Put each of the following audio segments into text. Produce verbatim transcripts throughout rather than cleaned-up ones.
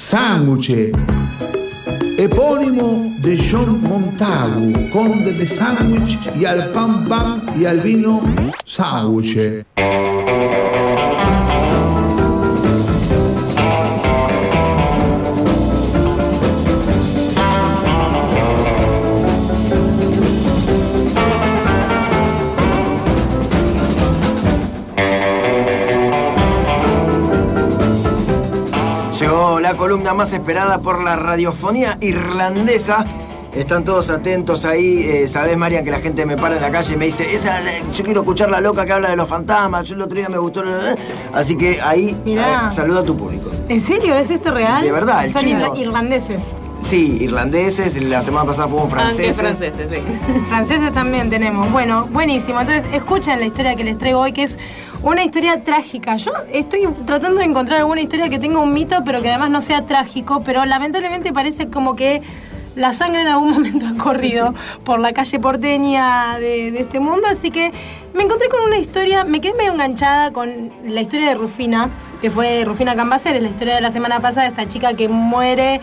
Sándwich, epónimo de John Montagu, conde de Sandwich, y al pan pan y al vino sándwich. Llegó la columna más esperada por la radiofonía irlandesa. Están todos atentos ahí. Eh, Sabés, Marian, que la gente me para en la calle y me dice, esa, yo quiero escuchar la loca que habla de los fantasmas. Yo el otro día me gustó. Así que ahí eh, saluda a tu público. ¿En serio? ¿Es esto real? De verdad, el Son chino. irlandeses. Sí, irlandeses. La semana pasada fueron franceses. Aunque franceses, sí. Franceses también tenemos. Bueno, buenísimo. Entonces, escuchen la historia que les traigo hoy, que es una historia trágica. Yo estoy tratando de encontrar alguna historia que tenga un mito, pero que además no sea trágico, pero lamentablemente parece como que la sangre en algún momento ha corrido por la calle porteña de, de este mundo, así que me encontré con una historia, me quedé medio enganchada con la historia de Rufina, que fue Rufina Cambaceres, la historia de la semana pasada, esta chica que muere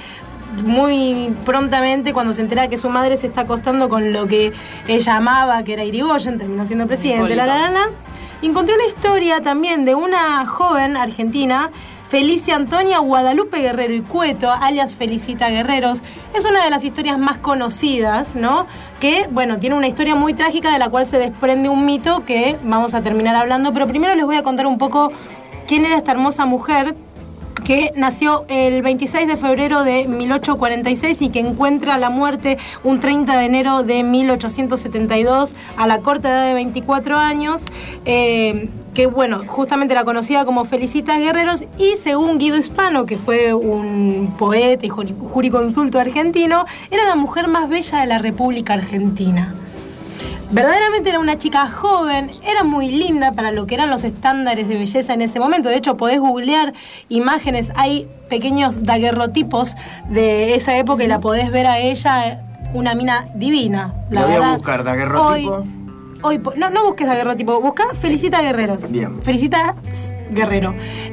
muy prontamente cuando se entera que su madre se está acostando con lo que ella amaba, que era Irigoyen, terminó siendo presidente, la la la la. Encontré una historia también de una joven argentina, Felicia Antonia Guadalupe Guerrero y Cueto, alias Felicita Guerreros. Es una de las historias más conocidas, ¿no? Que, bueno, tiene una historia muy trágica de la cual se desprende un mito que vamos a terminar hablando, pero primero les voy a contar un poco quién era esta hermosa mujer que nació el veintiséis de febrero de mil ochocientos cuarenta y seis y que encuentra la muerte un treinta de enero de mil ochocientos setenta y dos a la corta edad de veinticuatro años, eh, que bueno, justamente la conocida como Felicita Guerreros, y según Guido Hispano, que fue un poeta y jurisconsulto argentino, era la mujer más bella de la República Argentina. Verdaderamente era una chica joven, era muy linda para lo que eran los estándares de belleza en ese momento. De hecho, podés googlear imágenes, hay pequeños daguerrotipos de esa época y la podés ver a ella, una mina divina. La Lo voy verdad, a buscar, daguerrotipo. Hoy, hoy, no, no busques daguerrotipo, busca Felicita Guerreros. Bien. Felicita Guerrero.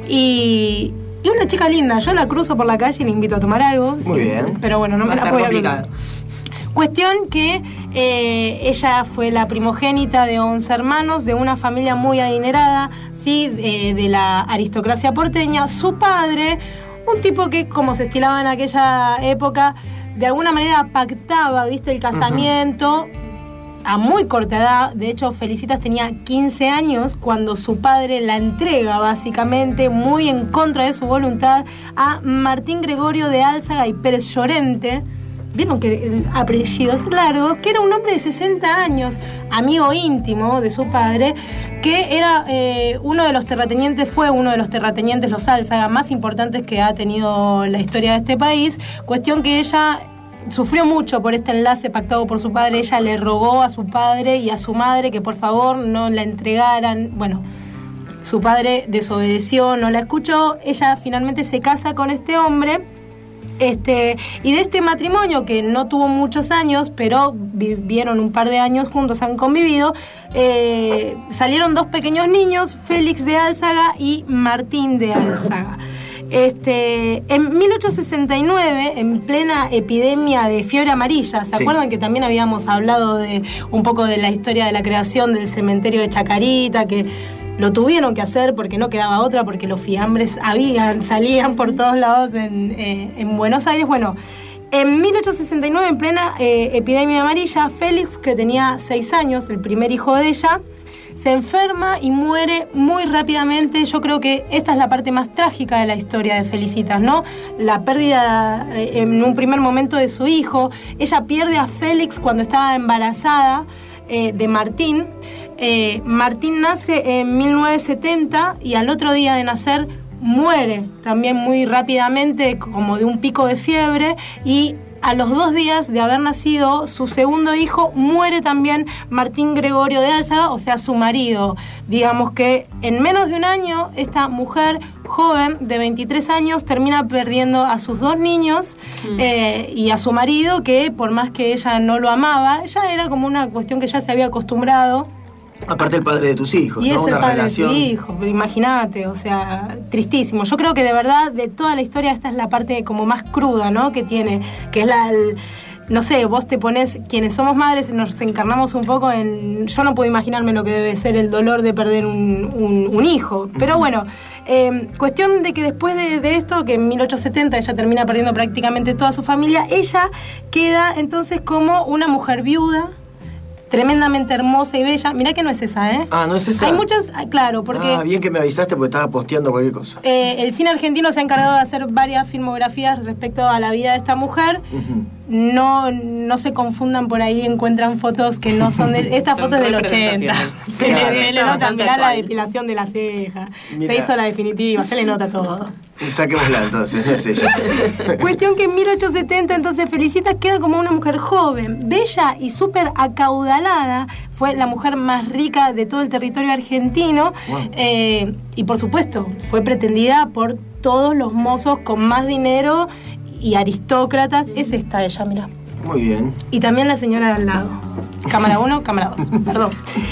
Y... Y una chica linda, yo la cruzo por la calle y le invito a tomar algo. Muy sí, bien. Pero bueno, no me la voy a olvidar. Cuestión que eh, ella fue la primogénita de once hermanos, de una familia muy adinerada, ¿sí? de, de la aristocracia porteña. Su padre, un tipo que, como se estilaba en aquella época, de alguna manera pactaba, ¿viste? El casamiento. Uh-huh. A muy corta edad. De hecho, Felicitas tenía quince años cuando su padre la entrega, básicamente, muy en contra de su voluntad, a Martín Gregorio de Álzaga y Pérez Llorente. Vieron que el apellido es largo, que era un hombre de sesenta años, amigo íntimo de su padre, que era eh, uno de los terratenientes, fue uno de los terratenientes, los Álzaga, más importantes que ha tenido la historia de este país. Cuestión que ella sufrió mucho por este enlace pactado por su padre. Ella le rogó a su padre y a su madre que por favor no la entregaran. Bueno, su padre desobedeció, no la escuchó. Ella finalmente se casa con este hombre. Este, y de este matrimonio, que no tuvo muchos años, pero vivieron un par de años juntos, han convivido, eh, salieron dos pequeños niños, Félix de Álzaga y Martín de Álzaga. Este, en mil ochocientos sesenta y nueve, en plena epidemia de fiebre amarilla, ¿se sí. acuerdan que también habíamos hablado de un poco de la historia de la creación del cementerio de Chacarita, que lo tuvieron que hacer porque no quedaba otra, porque los fiambres habían, salían por todos lados en, eh, en Buenos Aires? Bueno, en mil ochocientos sesenta y nueve, en plena eh, epidemia amarilla, Félix, que tenía seis años, el primer hijo de ella, se enferma y muere muy rápidamente. Yo creo que esta es la parte más trágica de la historia de Felicitas, ¿no? La pérdida eh, en un primer momento de su hijo. Ella pierde a Félix cuando estaba embarazada eh, de Martín. Eh, Martín nace en mil novecientos setenta y al otro día de nacer muere también muy rápidamente, como de un pico de fiebre, y a los dos días de haber nacido su segundo hijo muere también Martín Gregorio de Álzaga, o sea, su marido. Digamos que en menos de un año esta mujer joven de veintitrés años termina perdiendo a sus dos niños mm. eh, y a su marido, que por más que ella no lo amaba, ya era como una cuestión que ya se había acostumbrado Aparte el padre de tus hijos, y ¿no? es Una el padre relación... de tus hijos, imagínate, o sea, tristísimo. Yo creo que de verdad, de toda la historia, esta es la parte como más cruda, ¿no? Que tiene, que es la... El, no sé, vos te pones, quienes somos madres, nos encarnamos un poco en... Yo no puedo imaginarme lo que debe ser el dolor de perder un, un, un hijo. Pero bueno, eh, cuestión de que después de, de esto, que en mil ochocientos setenta ella termina perdiendo prácticamente toda su familia, ella queda entonces como una mujer viuda, tremendamente hermosa y bella. Mirá que no es esa, ¿eh? Ah, ¿no es esa? Hay muchas, claro, porque... Ah, bien que me avisaste porque estaba posteando cualquier cosa. Eh, el cine argentino se ha encargado de hacer varias filmografías respecto a la vida de esta mujer. Uh-huh. No, no se confundan por ahí, encuentran fotos que no son de... Esta foto es del ochenta. Se Claro. le, se le nota, mirá la depilación de la ceja. Mirá. Se hizo la definitiva, se le nota todo. Saquémosla entonces, no es ella. Cuestión que en mil ochocientos setenta entonces Felicitas queda como una mujer joven, bella y súper acaudalada. Fue la mujer más rica de todo el territorio argentino. Wow. Eh, y por supuesto, fue pretendida por todos los mozos con más dinero y aristócratas. Es esta ella, mira. Muy bien. Y también la señora de al lado. Cámara uno, cámara dos, perdón.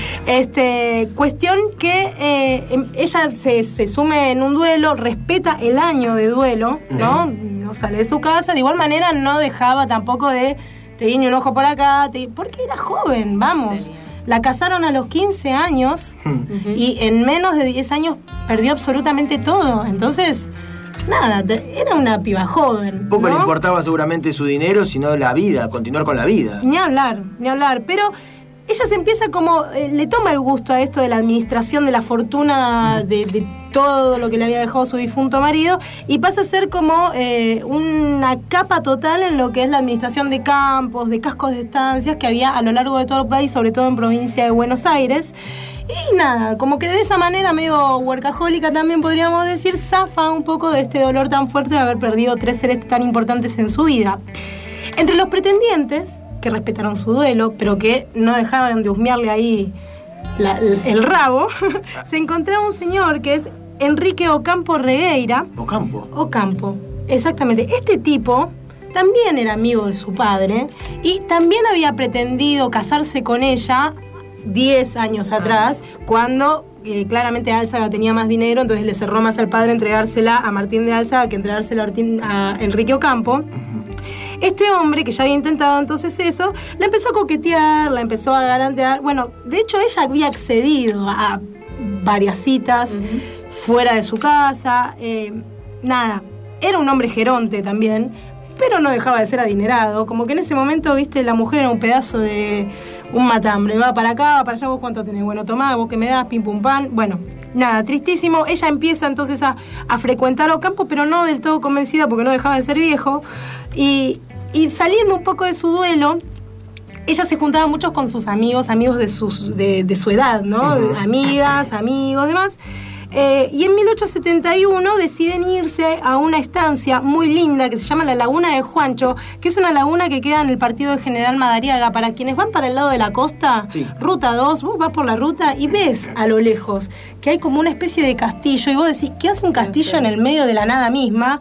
Este, cuestión que eh, ella se, se sume en un duelo, respeta el año de duelo, ¿no? No sale de su casa, de igual manera no dejaba tampoco de te guiño un ojo por acá, te, porque era joven, vamos. La casaron a los quince años y en menos de diez años perdió absolutamente todo. Entonces, nada, era una piba joven. Poco ¿no? le importaba seguramente su dinero, sino la vida, continuar con la vida. Ni hablar, ni hablar. Pero ella se empieza como, eh, le toma el gusto a esto de la administración de la fortuna de, de todo lo que le había dejado su difunto marido y pasa a ser como eh, una capa total en lo que es la administración de campos, de cascos de estancias que había a lo largo de todo el país, sobre todo en provincia de Buenos Aires. Y nada, como que de esa manera, medio workahólica también podríamos decir, zafa un poco de este dolor tan fuerte de haber perdido tres seres tan importantes en su vida. Entre los pretendientes, que respetaron su duelo, pero que no dejaban de husmearle ahí la, el, el rabo, se encontraba un señor que es Enrique Ocampo Regueira. Ocampo. Ocampo, exactamente. Este tipo también era amigo de su padre y también había pretendido casarse con ella diez años atrás, cuando eh, claramente Álzaga tenía más dinero, entonces le cerró más al padre entregársela a Martín de Álzaga que entregársela a, Martín, a Enrique Ocampo. Uh-huh. Este hombre, que ya había intentado entonces eso, la empezó a coquetear, la empezó a galantear. Bueno, de hecho ella había accedido a varias citas uh-huh. fuera de su casa. Eh, nada, era un hombre geronte también, pero no dejaba de ser adinerado. Como que en ese momento, viste, la mujer era un pedazo de un matambre. Va para acá, va para allá, vos cuánto tenés. Bueno, tomá, vos que me das, pim pum pan. Bueno, nada, tristísimo. Ella empieza entonces a, a frecuentar Ocampo, pero no del todo convencida porque no dejaba de ser viejo. Y, y saliendo un poco de su duelo, ella se juntaba mucho con sus amigos, amigos de, sus, de, de su edad, ¿no? Uh-huh. Amigas, amigos, demás. Eh, y en mil ochocientos setenta y uno deciden irse a una estancia muy linda que se llama la Laguna de Juancho, que es una laguna que queda en el partido de General Madariaga. Para quienes van para el lado de la costa, sí. Ruta dos, vos vas por la ruta y ves a lo lejos que hay como una especie de castillo y vos decís, ¿qué hace un castillo en el medio de la nada misma?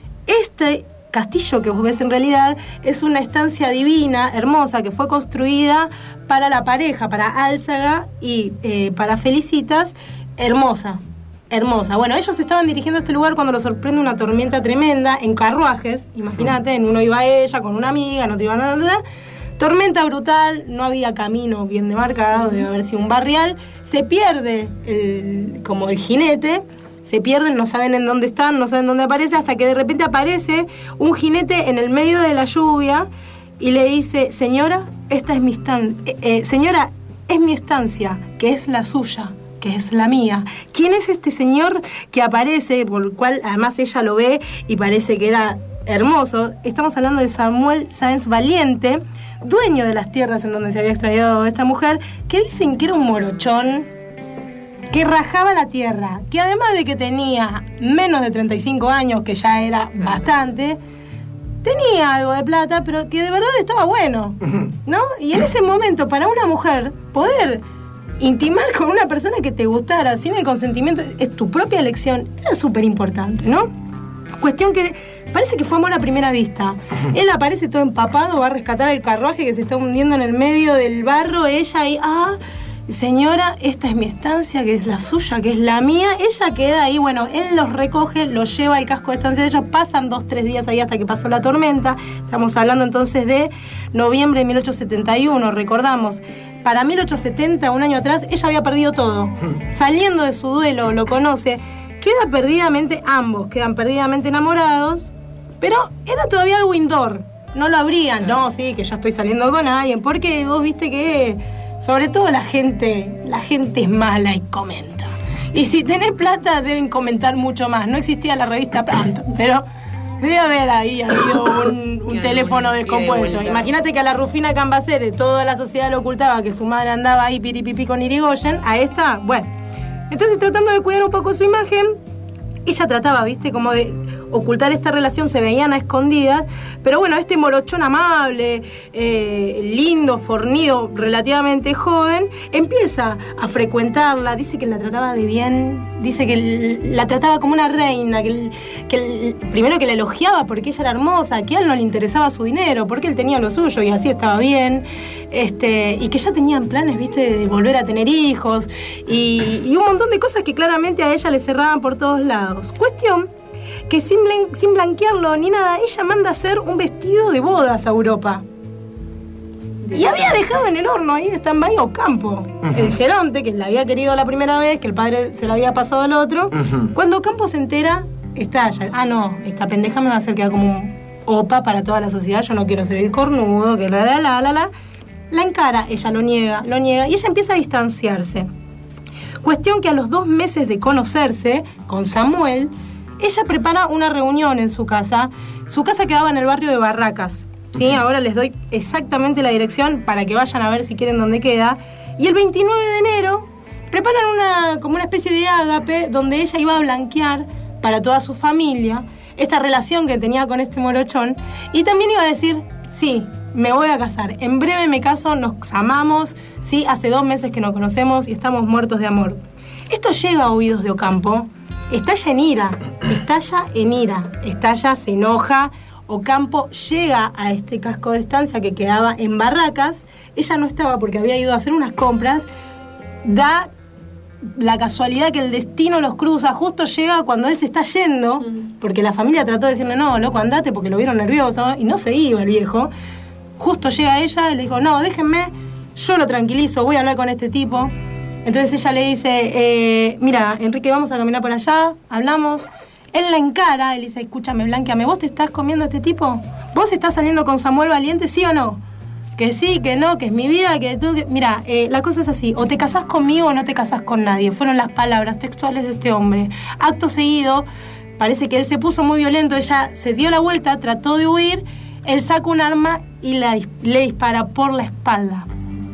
Este castillo que vos ves en realidad es una estancia divina, hermosa, que fue construida para la pareja, para Álzaga y eh, para Felicitas, hermosa. Hermosa. Bueno, ellos estaban dirigiendo a este lugar cuando los sorprende una tormenta tremenda en carruajes. Imagínate, en uno iba ella con una amiga, en otro iba nada. Tormenta brutal, no había camino bien demarcado, debe haber sido un barrial. Se pierde el, como el jinete, se pierden, no saben en dónde están, no saben dónde aparece, hasta que de repente aparece un jinete en el medio de la lluvia y le dice, señora, esta es mi estancia, eh, eh, señora, es mi estancia, que es la suya, que es la mía. ¿Quién es este señor que aparece, por el cual además ella lo ve y parece que era hermoso? Estamos hablando de Samuel Sáenz Valiente, dueño de las tierras en donde se había extraído esta mujer, que dicen que era un morochón, que rajaba la tierra, que además de que tenía menos de treinta y cinco años, que ya era bastante, tenía algo de plata, pero que de verdad estaba bueno, ¿no? Y en ese momento, para una mujer, poder intimar con una persona que te gustara sin el consentimiento, es tu propia elección, era súper importante, ¿no? Cuestión que parece que fue amor a primera vista. Él aparece todo empapado, va a rescatar el carruaje que se está hundiendo en el medio del barro, ella y ah, señora, esta es mi estancia, que es la suya, que es la mía. Ella queda ahí, bueno, él los recoge, los lleva al casco de estancia de ellos, pasan dos, tres días ahí hasta que pasó la tormenta. Estamos hablando entonces de noviembre de mil ochocientos setenta y uno, recordamos. Para mil ochocientos setenta, un año atrás, ella había perdido todo. Saliendo de su duelo, lo conoce, queda perdidamente, ambos quedan perdidamente enamorados, pero era todavía algo indoor. No lo abrían, no, sí, que yo estoy saliendo con alguien, porque vos viste que... Sobre todo la gente, la gente es mala y comenta. Y si tenés plata deben comentar mucho más. No existía la revista Pronto, pero debe haber ahí habido un, un teléfono descompuesto. Imagínate que a la Rufina Cambaceres toda la sociedad lo ocultaba, que su madre andaba ahí piripipi con Irigoyen. A esta, bueno. Entonces, tratando de cuidar un poco su imagen, ella trataba, viste, como de ocultar esta relación, se veían a escondidas, pero bueno, este morochón amable, eh, lindo, fornido, relativamente joven, empieza a frecuentarla, dice que la trataba de bien, dice que la trataba como una reina, que, que primero que la elogiaba porque ella era hermosa, que a él no le interesaba su dinero, porque él tenía lo suyo y así estaba bien, este, y que ya tenían planes, viste, de volver a tener hijos, y, y un montón de cosas que claramente a ella le cerraban por todos lados. Cuestión que sin, blan- sin blanquearlo ni nada, ella manda a hacer un vestido de bodas a Europa. Y había dejado en el horno ahí de stand-by Ocampo, uh-huh. el geronte, que la había querido la primera vez, que el padre se la había pasado al otro. Uh-huh. Cuando Ocampo se entera, estalla. Ah, no, esta pendeja me va a hacer quedar como un opa para toda la sociedad, yo no quiero ser el cornudo, que la, la, la, la, la. La encara, ella lo niega, lo niega, y ella empieza a distanciarse. Cuestión que a los dos meses de conocerse con Samuel, ella prepara una reunión en su casa. Su casa quedaba en el barrio de Barracas, ¿sí? Ahora les doy exactamente la dirección para que vayan a ver si quieren dónde queda. Y el veintinueve de enero preparan una, como una especie de ágape donde ella iba a blanquear para toda su familia esta relación que tenía con este morochón. Y también iba a decir, sí, me voy a casar. En breve me caso, nos amamos, sí, hace dos meses que nos conocemos y estamos muertos de amor. Esto llega a oídos de Ocampo. Estalla en ira, estalla en ira, estalla, se enoja. Ocampo llega a este casco de estancia que quedaba en Barracas. Ella no estaba porque había ido a hacer unas compras. Da la casualidad que el destino los cruza. Justo llega cuando él se está yendo, porque la familia trató de decirle, no, loco, andate, porque lo vieron nervioso, y no se iba el viejo. Justo llega ella y le dijo, no, déjenme, yo lo tranquilizo, voy a hablar con este tipo. Entonces ella le dice, eh, mira, Enrique, vamos a caminar por allá, hablamos. Él la encara, él dice, escúchame, blanqueame, ¿vos te estás comiendo a este tipo? ¿Vos estás saliendo con Samuel Valiente, sí o no? Que sí, que no, que es mi vida, que tú... Que... Mira, eh, la cosa es así, o te casás conmigo o no te casás con nadie. Fueron las palabras textuales de este hombre. Acto seguido, parece que él se puso muy violento, ella se dio la vuelta, trató de huir, él saca un arma y la, le dispara por la espalda.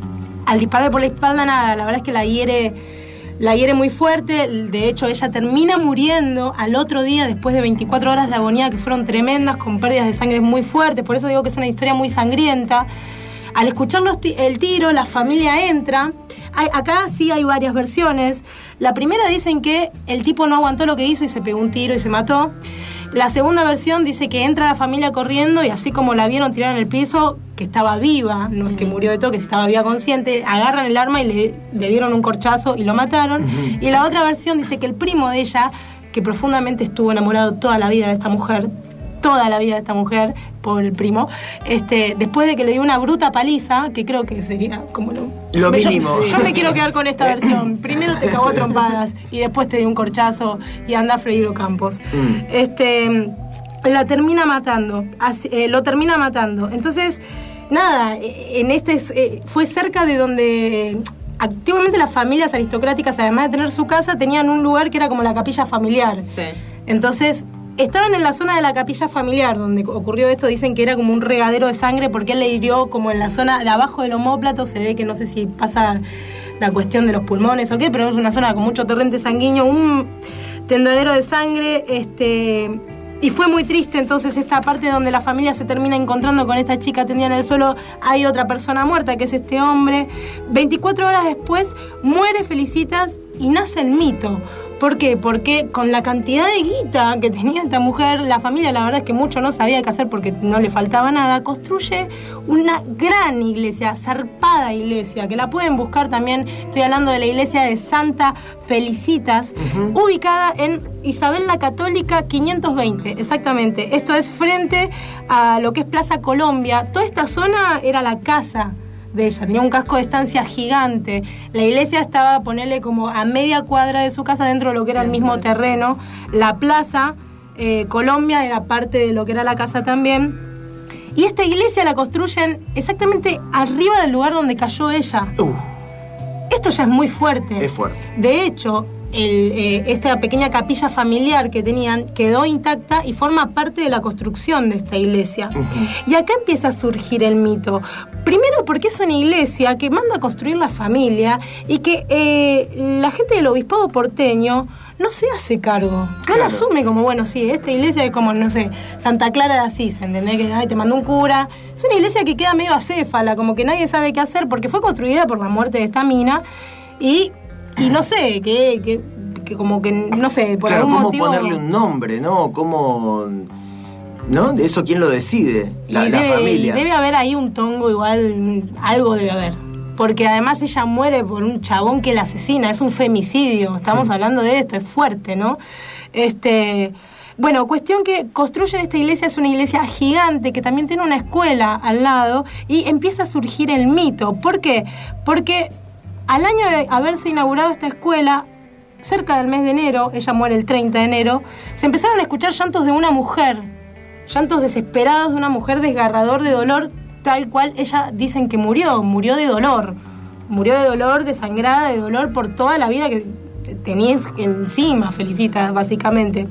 Al disparar por la espalda, nada, la verdad es que la hiere, la hiere muy fuerte. De hecho, ella termina muriendo al otro día, después de veinticuatro horas de agonía que fueron tremendas, con pérdidas de sangre muy fuertes. Por eso digo que es una historia muy sangrienta. Al escuchar los t- el tiro, la familia entra. Hay, acá sí hay varias versiones. La primera dicen que el tipo no aguantó lo que hizo y se pegó un tiro y se mató. La segunda versión dice que entra la familia corriendo y así como la vieron tirada en el piso, que estaba viva, no es que murió de todo, que estaba viva consciente, agarran el arma y le, le dieron un corchazo y lo mataron. Uh-huh. Y la otra versión dice que el primo de ella, que profundamente estuvo enamorado toda la vida de esta mujer, toda la vida de esta mujer, por el primo, este, después de que le dio una bruta paliza, que creo que sería como lo, lo mínimo. Yo, yo me quiero quedar con esta versión. Primero te cagó a trompadas y después te dio un corchazo y anda a freír Ocampos. Mm. Este, la termina matando, así, eh, lo termina matando. Entonces, nada, en este eh, fue cerca de donde... Eh, activamente las familias aristocráticas, además de tener su casa, tenían un lugar que era como la capilla familiar. Sí. Entonces... Estaban en la zona de la capilla familiar donde ocurrió esto, dicen que era como un regadero de sangre porque él le hirió como en la zona de abajo del omóplato, se ve que no sé si pasa la cuestión de los pulmones o qué, pero es una zona con mucho torrente sanguíneo, un tendedero de sangre, este... Y fue muy triste, entonces, esta parte donde la familia se termina encontrando con esta chica tendida en el suelo, hay otra persona muerta, que es este hombre. veinticuatro horas después, muere Felicitas y nace el mito. ¿Por qué? Porque con la cantidad de guita que tenía esta mujer, la familia la verdad es que mucho no sabía qué hacer porque no le faltaba nada, construye una gran iglesia, zarpada iglesia, que la pueden buscar también. Estoy hablando de la iglesia de Santa Felicitas, uh-huh. ubicada en Isabel la Católica quinientos veinte, exactamente. Esto es frente a lo que es Plaza Colombia. Toda esta zona era la casa de ella, tenía un casco de estancia gigante. La iglesia estaba, ponerle como a media cuadra de su casa, dentro de lo que era el mismo terreno. La plaza eh, Colombia era parte de lo que era la casa también. Y esta iglesia la construyen exactamente arriba del lugar donde cayó ella. Uh, Esto ya es muy fuerte. Es fuerte. De hecho, el, eh, esta pequeña capilla familiar que tenían quedó intacta y forma parte de la construcción de esta iglesia. Uh-huh. Y acá empieza a surgir el mito. Primero porque es una iglesia que manda a construir la familia y que eh, la gente del obispado porteño no se hace cargo. No claro. lo asume como, bueno, sí, esta iglesia es como, no sé, Santa Clara de Asís, ¿entendés? Que ay, te mandó un cura. Es una iglesia que queda medio acéfala, como que nadie sabe qué hacer porque fue construida por la muerte de esta mina y... Y no sé, que, que, que como que, no sé, por claro, algún ¿cómo motivo... ponerle un nombre, no? ¿Cómo...? ¿No? ¿Eso quién lo decide? La, debe, la familia. Debe haber ahí un tongo igual, algo debe haber. Porque además ella muere por un chabón que la asesina, es un femicidio. Estamos hablando de esto, es fuerte, ¿no? Este... Bueno, cuestión que construyen esta iglesia, es una iglesia gigante que también tiene una escuela al lado y empieza a surgir el mito. ¿Por qué? Porque... Al año de haberse inaugurado esta escuela, cerca del mes de enero, ella muere el treinta de enero, se empezaron a escuchar llantos de una mujer, llantos desesperados de una mujer desgarrador de dolor, tal cual ella dicen que murió, murió de dolor, murió de dolor, desangrada, de dolor por toda la vida que tenías encima, Felicitas, básicamente.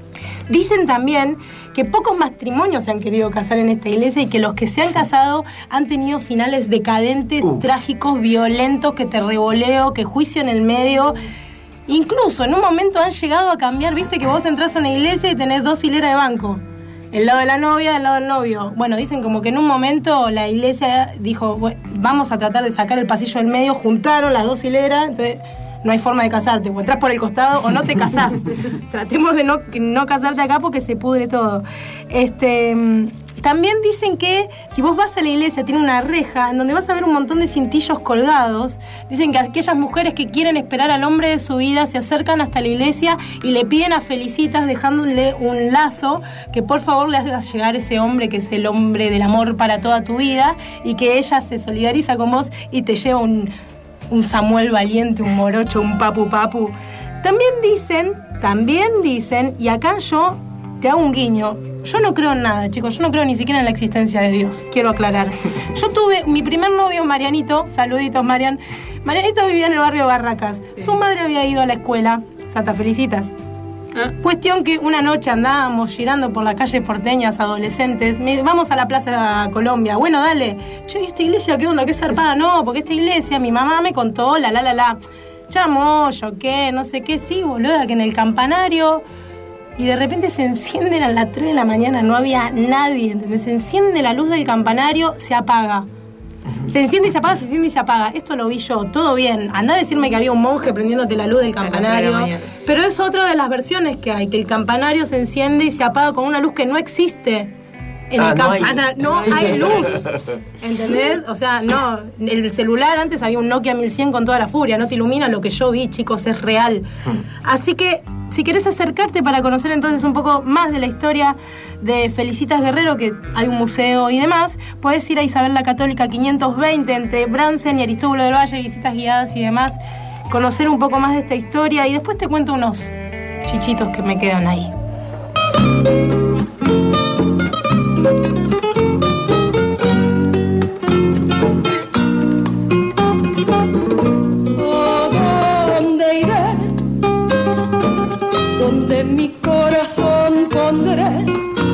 Dicen también que pocos matrimonios se han querido casar en esta iglesia y que los que se han casado han tenido finales decadentes, uh. trágicos, violentos, que te revoleo, que juicio en el medio. Incluso en un momento han llegado a cambiar, viste que vos entrás a una iglesia y tenés dos hileras de banco. El lado de la novia, el lado del novio. Bueno, dicen como que en un momento la iglesia dijo, bueno, vamos a tratar de sacar el pasillo del medio, juntaron las dos hileras, entonces... No hay forma de casarte, o entras por el costado o no te casás. Tratemos de no, no casarte acá porque se pudre todo. Este, también dicen que si vos vas a la iglesia tiene una reja en donde vas a ver un montón de cintillos colgados. Dicen que aquellas mujeres que quieren esperar al hombre de su vida se acercan hasta la iglesia y le piden a Felicitas dejándole un lazo que por favor le hagas llegar ese hombre que es el hombre del amor para toda tu vida y que ella se solidariza con vos y te lleva un... un Samuel valiente, un morocho, un papu papu. También dicen, también dicen, y acá yo te hago un guiño, yo no creo en nada, chicos, yo no creo ni siquiera en la existencia de Dios, quiero aclarar. Yo tuve mi primer novio, Marianito, saluditos Marian, Marianito vivía en el barrio Barracas, su madre había ido a la escuela, Santa Felicitas. ¿Ah? Cuestión que una noche andábamos girando por las calles porteñas, adolescentes, me, vamos a la Plaza Colombia, bueno, dale, che, ¿esta iglesia qué onda? ¿Qué zarpada? No, porque esta iglesia, mi mamá me contó, la, la, la, la, chamoyo, ¿qué? No sé qué, sí, boluda, que en el campanario, y de repente se encienden a las tres de la mañana, no había nadie, ¿entendés? Se enciende la luz del campanario, se apaga. Se enciende y se apaga, se enciende y se apaga. Esto lo vi yo, todo bien. Andá a decirme que había un monje prendiéndote la luz del campanario. Pero es otra de las versiones que hay, que el campanario se enciende y se apaga con una luz que no existe. En ah, el no campanario no hay, no hay luz. ¿Entendés? O sea, no. El celular antes había un Nokia mil cien con toda la furia. No te ilumina lo que yo vi, chicos, es real. Así que, si querés acercarte para conocer entonces un poco más de la historia de Felicitas Guerrero, que hay un museo y demás, podés ir a Isabel la Católica quinientos veinte entre Bransen y Aristóbulo del Valle, visitas guiadas y demás, conocer un poco más de esta historia y después te cuento unos chichitos que me quedan ahí. Donde mi corazón pondré,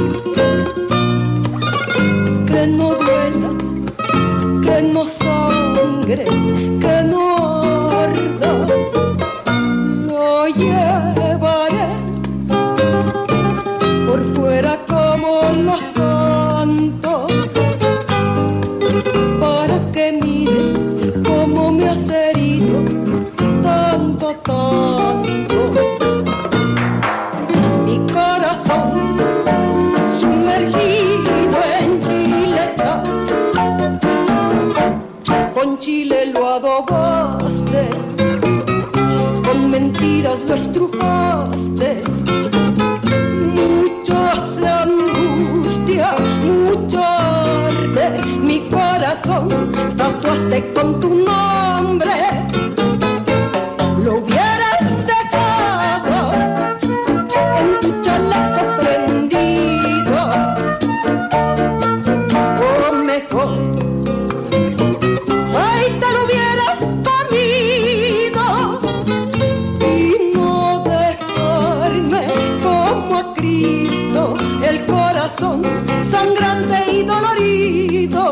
que no duela, que no sangre, que no arda, lo llevaré por fuera como los santos, para que mires cómo me has herido tanto, tanto. querido en Chile está. Con chile lo adobaste, con mentiras lo estrujaste. Mucho se angustia, mucho arde mi corazón. Tatuaste con tu nombre, lo hubieras dejado en tu chaleco prendido, o mejor, ay, te lo hubieras comido y no dejarme como a Cristo el corazón sangrante y dolorido.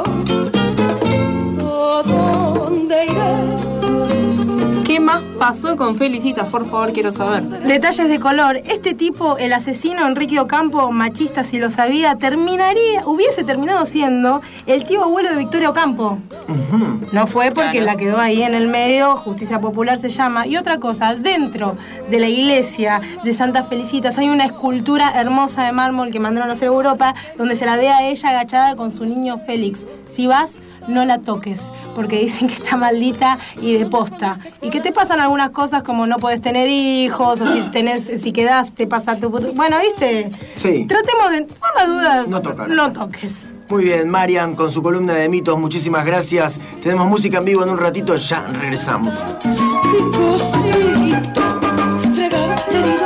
¿A dónde iré? ¿Qué más pasó con Felicitas? Por favor, quiero saber. Detalles de color. Este tipo, el asesino Enrique Ocampo, machista si lo sabía, terminaría, hubiese terminado siendo el tío abuelo de Victoria Ocampo. Uh-huh. No fue porque claro. La quedó ahí en el medio, Justicia Popular se llama. Y otra cosa, dentro de la iglesia de Santa Felicitas hay una escultura hermosa de mármol que mandaron a hacer a Europa, donde se la ve a ella agachada con su niño Félix. Si vas, no la toques, porque dicen que está maldita y de posta. Y que te pasan algunas cosas como no puedes tener hijos, o si tenés, si quedás, te pasa tu puto... Bueno, ¿viste? Sí. Tratemos de, por la duda, no, tocar. no toques. Muy bien, Marian, con su columna de mitos, muchísimas gracias. Tenemos música en vivo en un ratito, ya regresamos. Cosito, fregar,